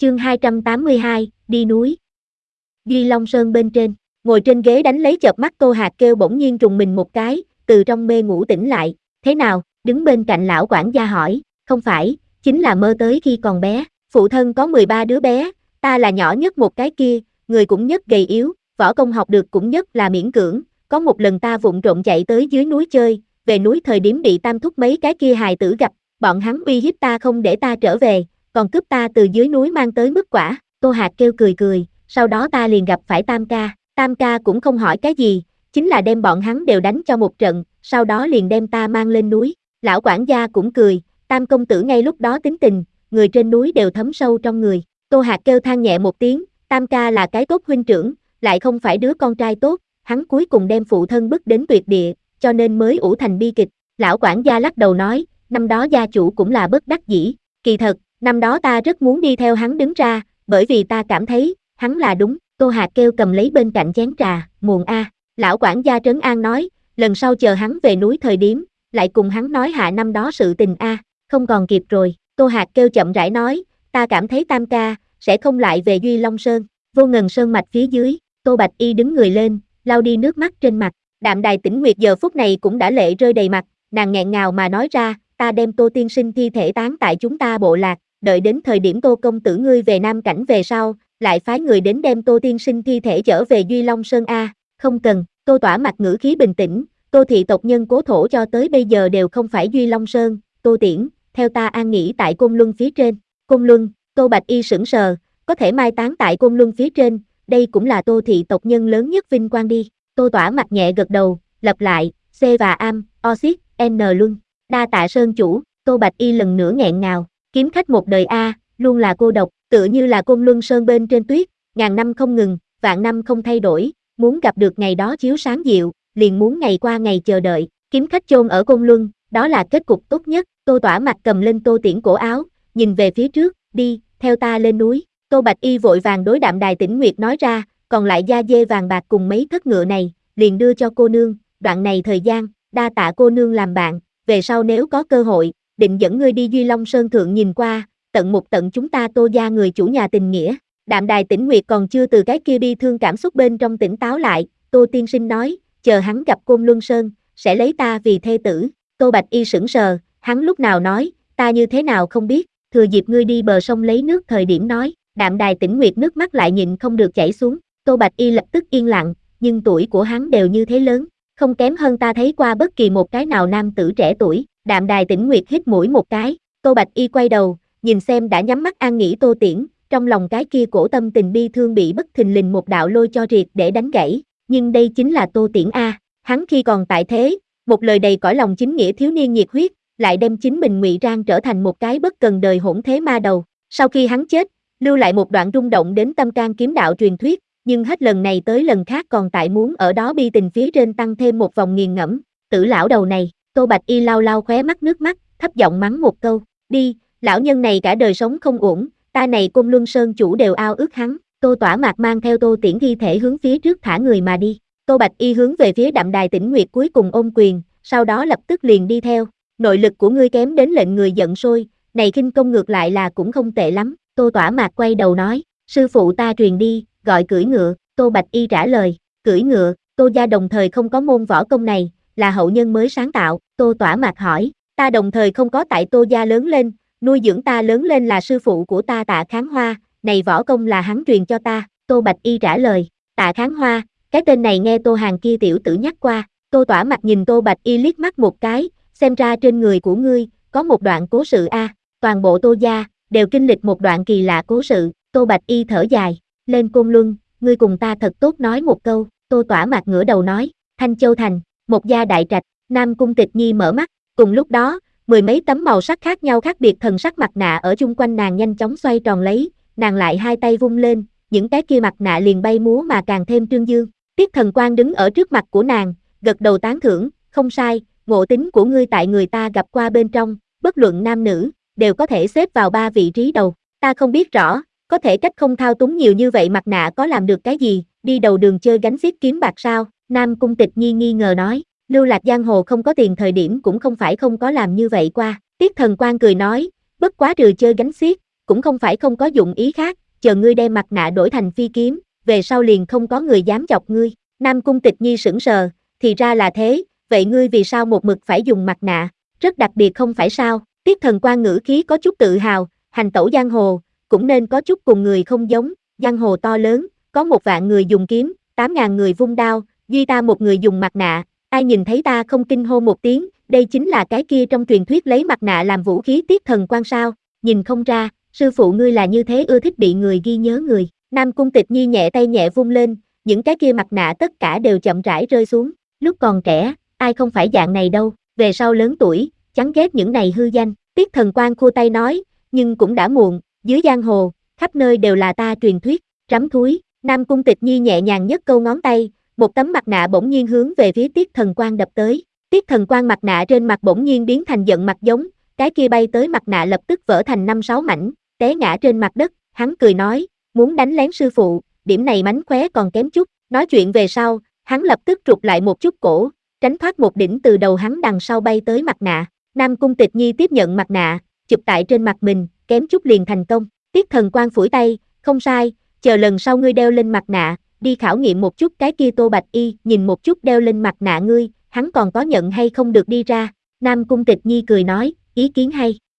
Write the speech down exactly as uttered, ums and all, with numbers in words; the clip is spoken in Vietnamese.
Chương hai trăm tám mươi hai, đi núi. Duy Long Sơn bên trên, ngồi trên ghế đánh lấy chợp mắt Tô Hạc kêu bỗng nhiên trùng mình một cái, từ trong mê ngủ tỉnh lại, thế nào, đứng bên cạnh lão quản gia hỏi, không phải, chính là mơ tới khi còn bé, phụ thân có mười ba đứa bé, ta là nhỏ nhất một cái kia, người cũng nhất gầy yếu, võ công học được cũng nhất là miễn cưỡng, có một lần ta vụng trộm chạy tới dưới núi chơi, về núi thời điểm bị tam thúc mấy cái kia hài tử gặp, bọn hắn uy hiếp ta không để ta trở về, còn cướp ta từ dưới núi mang tới mứt quả. Tô Hạc kêu cười cười, sau đó ta liền gặp phải Tam ca, Tam ca cũng không hỏi cái gì, chính là đem bọn hắn đều đánh cho một trận, sau đó liền đem ta mang lên núi. Lão quản gia cũng cười, Tam công tử ngay lúc đó tính tình, người trên núi đều thấm sâu trong người. Tô Hạc kêu than nhẹ một tiếng, Tam ca là cái tốt huynh trưởng, lại không phải đứa con trai tốt, hắn cuối cùng đem phụ thân bức đến tuyệt địa, cho nên mới ủ thành bi kịch. Lão quản gia lắc đầu nói, năm đó gia chủ cũng là bất đắc dĩ, kỳ thật, năm đó ta rất muốn đi theo hắn đứng ra, bởi vì ta cảm thấy, hắn là đúng. Tô Hạc kêu cầm lấy bên cạnh chén trà, muộn a. Lão quản gia trấn an nói, lần sau chờ hắn về núi thời điểm, lại cùng hắn nói hạ năm đó sự tình a, không còn kịp rồi. Tô Hạc kêu chậm rãi nói, ta cảm thấy Tam ca, sẽ không lại về Duy Long Sơn. Vô Ngần Sơn mạch phía dưới, Tô Bạch Y đứng người lên, lau đi nước mắt trên mặt. Đạm Đài Tĩnh Nguyệt giờ phút này cũng đã lệ rơi đầy mặt, nàng nghẹn ngào mà nói ra, ta đem Tô tiên sinh thi thể táng tại chúng ta bộ lạc, đợi đến thời điểm Tô công tử ngươi về Nam Cảnh về sau, lại phái người đến đem Tô tiên sinh thi thể trở về Duy Long Sơn a. Không cần. Tô Tỏa mặt ngữ khí bình tĩnh, Tô thị tộc nhân cố thổ cho tới bây giờ đều không phải Duy Long Sơn, Tô Tiễn, theo ta an nghỉ tại Côn Luân phía trên. Côn Luân. Tô Bạch Y sững sờ, có thể mai táng tại Côn Luân phía trên, đây cũng là Tô thị tộc nhân lớn nhất vinh quang đi. Tô Tỏa mặt nhẹ gật đầu, lặp lại, C và am, Oxit, N Luân. Đa tạ sơn chủ. Tô Bạch Y lần nữa nghẹn ngào, kiếm khách một đời a, luôn là cô độc, tựa như là Côn Luân Sơn bên trên tuyết, ngàn năm không ngừng, vạn năm không thay đổi, muốn gặp được ngày đó chiếu sáng dịu, liền muốn ngày qua ngày chờ đợi, kiếm khách chôn ở Côn Luân, đó là kết cục tốt nhất. Tô Tỏa mặt cầm lên Tô Tiễn cổ áo, nhìn về phía trước, đi, theo ta lên núi. Tô Bạch Y vội vàng đối Đạm Đài Tĩnh Nguyệt nói ra, còn lại da dê vàng bạc cùng mấy thất ngựa này, liền đưa cho cô nương, đoạn này thời gian, đa tạ cô nương làm bạn, về sau nếu có cơ hội, định dẫn ngươi đi Duy Long Sơn thượng nhìn qua, tận một tận chúng ta Tô gia người chủ nhà tình nghĩa. Đạm Đài Tĩnh Nguyệt còn chưa từ cái kia bi thương cảm xúc bên trong tỉnh táo lại, Tô tiên sinh nói, chờ hắn gặp Côn Luân Sơn, sẽ lấy ta vì thê tử. Tô Bạch Y sững sờ, hắn lúc nào nói, ta như thế nào không biết, thừa dịp ngươi đi bờ sông lấy nước thời điểm nói. Đạm Đài Tĩnh Nguyệt nước mắt lại nhịn không được chảy xuống, Tô Bạch Y lập tức yên lặng, nhưng tuổi của hắn đều như thế lớn, không kém hơn ta thấy qua bất kỳ một cái nào nam tử trẻ tuổi. Đạm Đài Tĩnh Nguyệt hít mũi một cái, Tô Bạch Y quay đầu, nhìn xem đã nhắm mắt an nghỉ Tô Tiễn, trong lòng cái kia cổ tâm tình bi thương bị bất thình lình một đạo lôi cho triệt để đánh gãy, nhưng đây chính là Tô Tiễn a, hắn khi còn tại thế, một lời đầy cõi lòng chính nghĩa thiếu niên nhiệt huyết, lại đem chính mình ngụy trang trở thành một cái bất cần đời hỗn thế ma đầu. Sau khi hắn chết, lưu lại một đoạn rung động đến tâm can kiếm đạo truyền thuyết, nhưng hết lần này tới lần khác còn tại muốn ở đó bi tình phía trên tăng thêm một vòng nghiền ngẫm, tử lão đầu này. Tô Bạch Y lau lau khóe mắt nước mắt, thấp giọng mắng một câu, đi, lão nhân này cả đời sống không ổn, ta này Côn Luân Sơn chủ đều ao ước hắn. Tô Tỏa mạc mang theo Tô Tiễn thi thể hướng phía trước thả người mà đi. Tô Bạch Y hướng về phía Đạm Đài Tĩnh Nguyệt cuối cùng ôm quyền, sau đó lập tức liền đi theo. Nội lực của ngươi kém đến lệnh người giận sôi, này khinh công ngược lại là cũng không tệ lắm. Tô Tỏa mạc quay đầu nói, sư phụ ta truyền đi, gọi cưỡi ngựa. Tô Bạch Y trả lời, cưỡi ngựa. Tô gia đồng thời không có môn võ công này, là hậu nhân mới sáng tạo. Tô Tỏa mạc hỏi, ta đồng thời không có tại Tô gia lớn lên, nuôi dưỡng ta lớn lên là sư phụ của ta Tạ Kháng Hoa, này võ công là hắn truyền cho ta. Tô Bạch Y trả lời, Tạ Kháng Hoa, cái tên này nghe Tô Hàng kia tiểu tử nhắc qua. Tô Tỏa mặt nhìn Tô Bạch Y liếc mắt một cái, xem ra trên người của ngươi, có một đoạn cố sự a, toàn bộ Tô gia, đều kinh lịch một đoạn kỳ lạ cố sự. Tô Bạch Y thở dài, lên Côn Luân, ngươi cùng ta thật tốt nói một câu. Tô Tỏa mặt ngửa đầu nói, Thanh Châu Thành, một gia đại trạch, Nam Cung Tịch Nhi mở mắt, cùng lúc đó, mười mấy tấm màu sắc khác nhau khác biệt thần sắc mặt nạ ở chung quanh nàng nhanh chóng xoay tròn lấy, nàng lại hai tay vung lên, những cái kia mặt nạ liền bay múa mà càng thêm trương dương. Tiết Thần Quang đứng ở trước mặt của nàng, gật đầu tán thưởng, không sai, ngộ tính của ngươi tại người ta gặp qua bên trong, bất luận nam nữ, đều có thể xếp vào ba vị trí đầu. Ta không biết rõ, có thể cách không thao túng nhiều như vậy mặt nạ có làm được cái gì, đi đầu đường chơi gánh xiết kiếm bạc sao? Nam Cung Tịch Nhi nghi ngờ nói, lưu lạc giang hồ không có tiền thời điểm cũng không phải không có làm như vậy qua. Tiết Thần Quang cười nói, bất quá trừ chơi gánh xiết, cũng không phải không có dụng ý khác, chờ ngươi đem mặt nạ đổi thành phi kiếm, về sau liền không có người dám chọc ngươi. Nam Cung Tịch Nhi sững sờ, thì ra là thế, vậy ngươi vì sao một mực phải dùng mặt nạ, rất đặc biệt không phải sao? Tiết Thần Quan ngữ khí có chút tự hào, hành tẩu giang hồ, cũng nên có chút cùng người không giống, giang hồ to lớn, có một vạn người dùng kiếm, tám ngàn người vung đao, duy ta một người dùng mặt nạ, ai nhìn thấy ta không kinh hô một tiếng, đây chính là cái kia trong truyền thuyết lấy mặt nạ làm vũ khí Tiết Thần Quan sao? Nhìn không ra, sư phụ ngươi là như thế ưa thích bị người ghi nhớ người. Nam Cung Tịch Nhi nhẹ tay nhẹ vung lên, những cái kia mặt nạ tất cả đều chậm rãi rơi xuống, lúc còn trẻ, ai không phải dạng này đâu, về sau lớn tuổi, chán ghét những này hư danh. Tiết Thần Quan khua tay nói, nhưng cũng đã muộn, dưới giang hồ, khắp nơi đều là ta truyền thuyết, rắm thúi. Nam Cung Tịch Nhi nhẹ nhàng nhấc câu ngón tay, một tấm mặt nạ bỗng nhiên hướng về phía Tiết Thần Quan đập tới. Tiết Thần Quan mặt nạ trên mặt bỗng nhiên biến thành giận mặt giống, cái kia bay tới mặt nạ lập tức vỡ thành năm sáu mảnh, té ngã trên mặt đất, hắn cười nói, muốn đánh lén sư phụ, điểm này mánh khóe còn kém chút. Nói chuyện về sau, hắn lập tức rụt lại một chút cổ, tránh thoát một đỉnh từ đầu hắn đằng sau bay tới mặt nạ. Nam Cung Tịch Nhi tiếp nhận mặt nạ, chụp tại trên mặt mình, kém chút liền thành công. Tiết Thần Quan phủi tay, không sai, chờ lần sau ngươi đeo lên mặt nạ, đi khảo nghiệm một chút cái kia Tô Bạch Y, nhìn một chút đeo lên mặt nạ ngươi, hắn còn có nhận hay không được đi ra. Nam Cung Tịch Nhi cười nói, ý kiến hay.